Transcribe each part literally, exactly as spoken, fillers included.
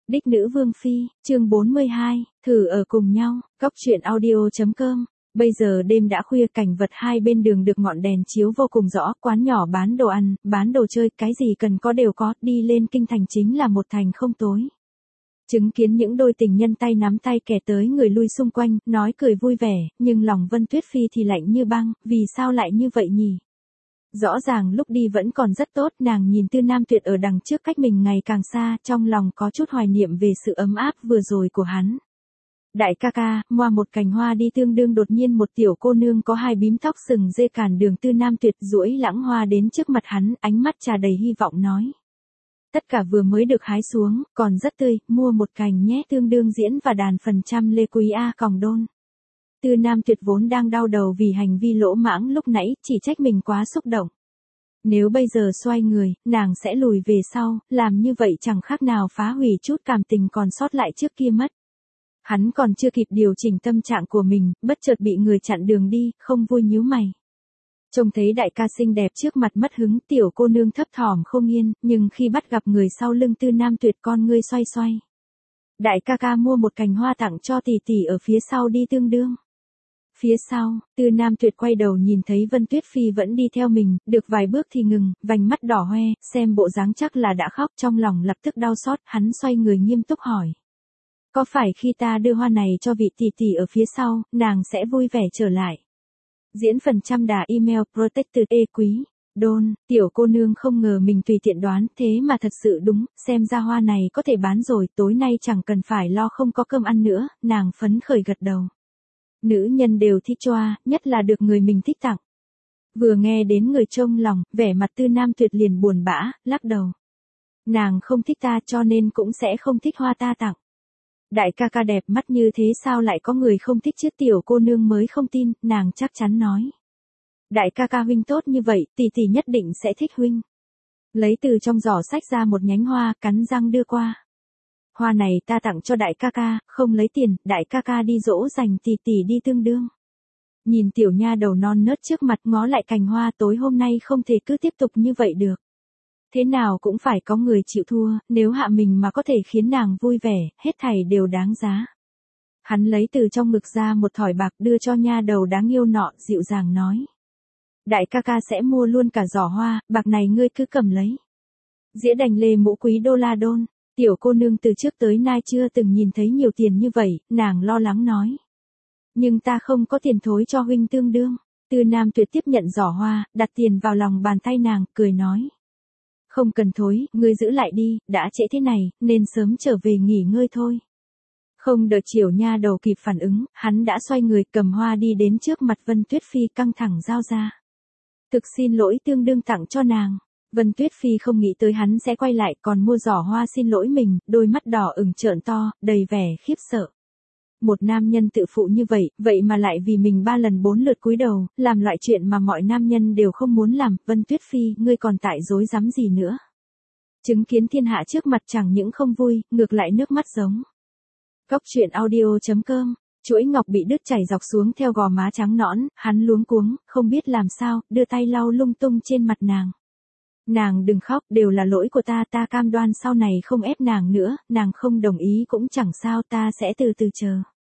Đích nữ vương phi, chương bốn mươi hai, thử ở cùng nhau, góc truyện audio.com. Bây giờ đêm đã khuya, cảnh vật hai bên đường được ngọn đèn chiếu vô cùng rõ, quán nhỏ bán đồ ăn, bán đồ chơi, cái gì cần có đều có, đi lên kinh thành chính là một thành không tối. Chứng kiến những đôi tình nhân tay nắm tay kẻ tới người lui xung quanh, nói cười vui vẻ, nhưng lòng Vân Tuyết Phi thì lạnh như băng, vì sao lại như vậy nhỉ? Rõ ràng lúc đi vẫn còn rất tốt, nàng nhìn Tư Nam Tuyệt ở đằng trước cách mình ngày càng xa, trong lòng có chút hoài niệm về sự ấm áp vừa rồi của hắn. Đại ca ca, moa một cành hoa đi tương đương, đột nhiên một tiểu cô nương có hai bím tóc sừng dê cản đường Tư Nam Tuyệt, duỗi lãng hoa đến trước mặt hắn, ánh mắt trà đầy hy vọng nói. Tất cả vừa mới được hái xuống, còn rất tươi, mua một cành nhé, tương đương diễn và đàn phần trăm lê quý a còng đôn. Tư Nam Tuyệt vốn đang đau đầu vì hành vi lỗ mãng lúc nãy, chỉ trách mình quá xúc động. Nếu bây giờ xoay người, nàng sẽ lùi về sau, làm như vậy chẳng khác nào phá hủy chút cảm tình còn sót lại trước kia mất. Hắn còn chưa kịp điều chỉnh tâm trạng của mình, bất chợt bị người chặn đường đi, không vui nhíu mày. Trông thấy đại ca xinh đẹp trước mặt mất hứng, tiểu cô nương thấp thỏm không yên, nhưng khi bắt gặp người sau lưng Tư Nam Tuyệt, con ngươi xoay xoay. Đại ca ca mua một cành hoa tặng cho tỷ tỷ ở phía sau đi tương đương. Phía sau, Tư Nam Tuyệt quay đầu nhìn thấy Vân Tuyết Phi vẫn đi theo mình, được vài bước thì ngừng, vành mắt đỏ hoe, xem bộ dáng chắc là đã khóc, trong lòng lập tức đau xót, hắn xoay người nghiêm túc hỏi. Có phải khi ta đưa hoa này cho vị tỷ tỷ ở phía sau, nàng sẽ vui vẻ trở lại? Diễn phần trăm đà email protected e quý. Đôn, tiểu cô nương không ngờ mình tùy tiện đoán, thế mà thật sự đúng, xem ra hoa này có thể bán rồi, tối nay chẳng cần phải lo không có cơm ăn nữa, nàng phấn khởi gật đầu. Nữ nhân đều thích choa, nhất là được người mình thích tặng. Vừa nghe đến người trông lòng, vẻ mặt Tư Nam Tuyệt liền buồn bã, lắc đầu. Nàng không thích ta cho nên cũng sẽ không thích hoa ta tặng. Đại ca ca đẹp mắt như thế sao lại có người không thích chứ, tiểu cô nương mới không tin, nàng chắc chắn nói. Đại ca ca huynh tốt như vậy, tỷ tỷ nhất định sẽ thích huynh. Lấy từ trong giỏ sách ra một nhánh hoa, cắn răng đưa qua. Hoa này ta tặng cho đại ca ca, không lấy tiền, đại ca ca đi dỗ dành tỷ tỷ đi tương đương. Nhìn tiểu nha đầu non nớt trước mặt, ngó lại cành hoa, tối hôm nay không thể cứ tiếp tục như vậy được. Thế nào cũng phải có người chịu thua, nếu hạ mình mà có thể khiến nàng vui vẻ, hết thảy đều đáng giá. Hắn lấy từ trong ngực ra một thỏi bạc đưa cho nha đầu đáng yêu nọ, dịu dàng nói. Đại ca ca sẽ mua luôn cả giỏ hoa, bạc này ngươi cứ cầm lấy. Dĩa đành lê mũ quý đô la đôn, tiểu cô nương từ trước tới nay chưa từng nhìn thấy nhiều tiền như vậy, nàng lo lắng nói. Nhưng ta không có tiền thối cho huynh tương đương. Tư Nam Tuyệt tiếp nhận giỏ hoa, đặt tiền vào lòng bàn tay nàng, cười nói. Không cần thối, ngươi giữ lại đi, đã trễ thế này, nên sớm trở về nghỉ ngơi thôi. Không đợi chiều nha đầu kịp phản ứng, hắn đã xoay người cầm hoa đi đến trước mặt Vân Tuyết Phi, căng thẳng giao ra. Thực xin lỗi, tương đương tặng cho nàng. Vân Tuyết Phi không nghĩ tới hắn sẽ quay lại, còn mua giỏ hoa xin lỗi mình, đôi mắt đỏ ửng trợn to, đầy vẻ khiếp sợ. Một nam nhân tự phụ như vậy, vậy mà lại vì mình ba lần bốn lượt cúi đầu, làm loại chuyện mà mọi nam nhân đều không muốn làm. Vân Tuyết Phi, ngươi còn tại dối dám gì nữa? Chứng kiến thiên hạ trước mặt chẳng những không vui, ngược lại nước mắt giống. Góc truyện audio.com. Chuỗi ngọc bị đứt chảy dọc xuống theo gò má trắng nõn, hắn luống cuống, không biết làm sao, đưa tay lau lung tung trên mặt nàng. Nàng đừng khóc, đều là lỗi của ta, ta cam đoan sau này không ép nàng nữa, nàng không đồng ý cũng chẳng sao, ta sẽ từ từ chờ.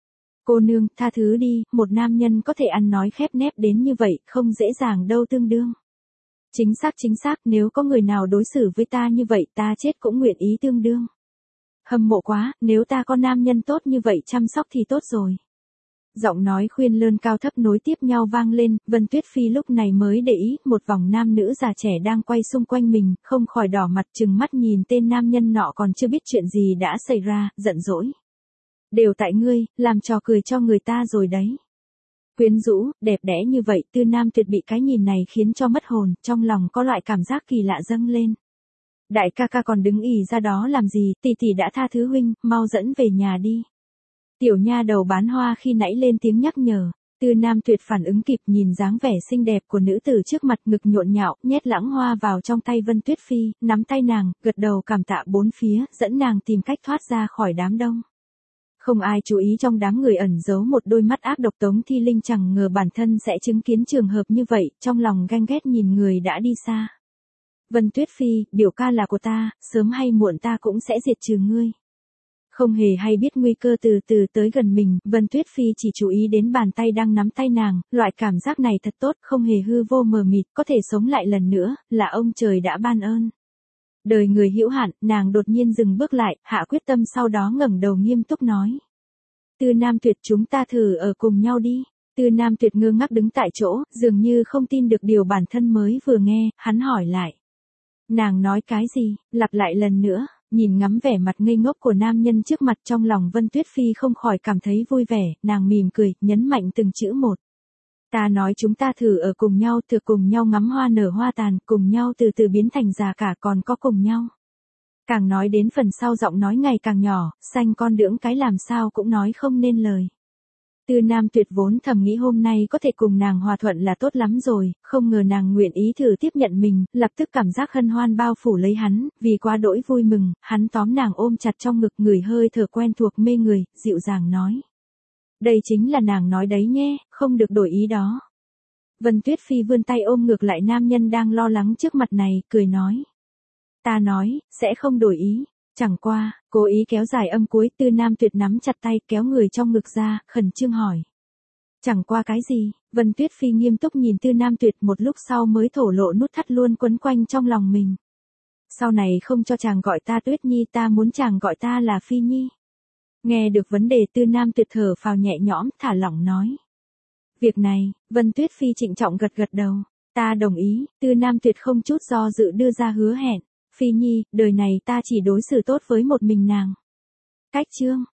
Cô nương, tha thứ đi, một nam nhân có thể ăn nói khép nép đến như vậy, không dễ dàng đâu tương đương. Chính xác chính xác, nếu có người nào đối xử với ta như vậy, ta chết cũng nguyện ý tương đương. Hâm mộ quá, nếu ta có nam nhân tốt như vậy chăm sóc thì tốt rồi. Giọng nói khuyên lơn cao thấp nối tiếp nhau vang lên, Vân Tuyết Phi lúc này mới để ý, một vòng nam nữ già trẻ đang quay xung quanh mình, không khỏi đỏ mặt trừng mắt nhìn tên nam nhân nọ còn chưa biết chuyện gì đã xảy ra, giận dỗi. Đều tại ngươi, làm trò cười cho người ta rồi đấy. Quyến rũ, đẹp đẽ như vậy, Tư Nam Tuyệt bị cái nhìn này khiến cho mất hồn, trong lòng có loại cảm giác kỳ lạ dâng lên. Đại ca ca còn đứng ì ra đó làm gì, tỷ tỷ đã tha thứ huynh, mau dẫn về nhà đi. Tiểu nha đầu bán hoa khi nãy lên tiếng nhắc nhở. Tư Nam Tuyệt phản ứng kịp, nhìn dáng vẻ xinh đẹp của nữ tử trước mặt, ngực nhộn nhạo, nhét lãng hoa vào trong tay Vân Tuyết Phi, nắm tay nàng, gật đầu cảm tạ bốn phía, dẫn nàng tìm cách thoát ra khỏi đám đông. Không ai chú ý trong đám người ẩn giấu một đôi mắt ác độc. Tống Thi Linh chẳng ngờ bản thân sẽ chứng kiến trường hợp như vậy, trong lòng ganh ghét nhìn người đã đi xa. Vân Tuyết Phi, biểu ca là của ta, sớm hay muộn ta cũng sẽ diệt trừ ngươi. Không hề hay biết nguy cơ từ từ tới gần mình, Vân Tuyết Phi chỉ chú ý đến bàn tay đang nắm tay nàng, loại cảm giác này thật tốt, không hề hư vô mờ mịt, có thể sống lại lần nữa, là ông trời đã ban ơn. Đời người hữu hạn, nàng đột nhiên dừng bước lại, hạ quyết tâm sau đó ngẩng đầu nghiêm túc nói. Tư Nam Tuyệt, chúng ta thử ở cùng nhau đi. Tư Nam Tuyệt ngơ ngác đứng tại chỗ, dường như không tin được điều bản thân mới vừa nghe, hắn hỏi lại. Nàng nói cái gì, lặp lại lần nữa, nhìn ngắm vẻ mặt ngây ngốc của nam nhân trước mặt, trong lòng Vân Tuyết Phi không khỏi cảm thấy vui vẻ, nàng mỉm cười, nhấn mạnh từng chữ một. Ta nói chúng ta thử ở cùng nhau, thử cùng nhau ngắm hoa nở hoa tàn, cùng nhau từ từ biến thành già cả, còn có cùng nhau. Càng nói đến phần sau giọng nói ngày càng nhỏ, xanh con đưỡng cái làm sao cũng nói không nên lời. Tư Nam Tuyệt vốn thầm nghĩ hôm nay có thể cùng nàng hòa thuận là tốt lắm rồi, không ngờ nàng nguyện ý thử tiếp nhận mình, lập tức cảm giác hân hoan bao phủ lấy hắn, vì quá đỗi vui mừng, hắn tóm nàng ôm chặt trong ngực, ngửi hơi thở quen thuộc mê người, dịu dàng nói. Đây chính là nàng nói đấy nhé, không được đổi ý đó. Vân Tuyết Phi vươn tay ôm ngược lại nam nhân đang lo lắng trước mặt này, cười nói. Ta nói, sẽ không đổi ý. Chẳng qua, cố ý kéo dài âm cuối, Tư Nam Tuyệt nắm chặt tay, kéo người trong ngực ra, khẩn trương hỏi. Chẳng qua cái gì? Vân Tuyết Phi nghiêm túc nhìn Tư Nam Tuyệt, một lúc sau mới thổ lộ nút thắt luôn quấn quanh trong lòng mình. Sau này không cho chàng gọi ta Tuyết Nhi, ta muốn chàng gọi ta là Phi Nhi. Nghe được vấn đề, Tư Nam Tuyệt thở phào nhẹ nhõm, thả lỏng nói. Việc này, Vân Tuyết Phi trịnh trọng gật gật đầu. Ta đồng ý. Tư Nam Tuyệt không chút do dự đưa ra hứa hẹn. Phi Nhi, đời này ta chỉ đối xử tốt với một mình nàng. Cách chương.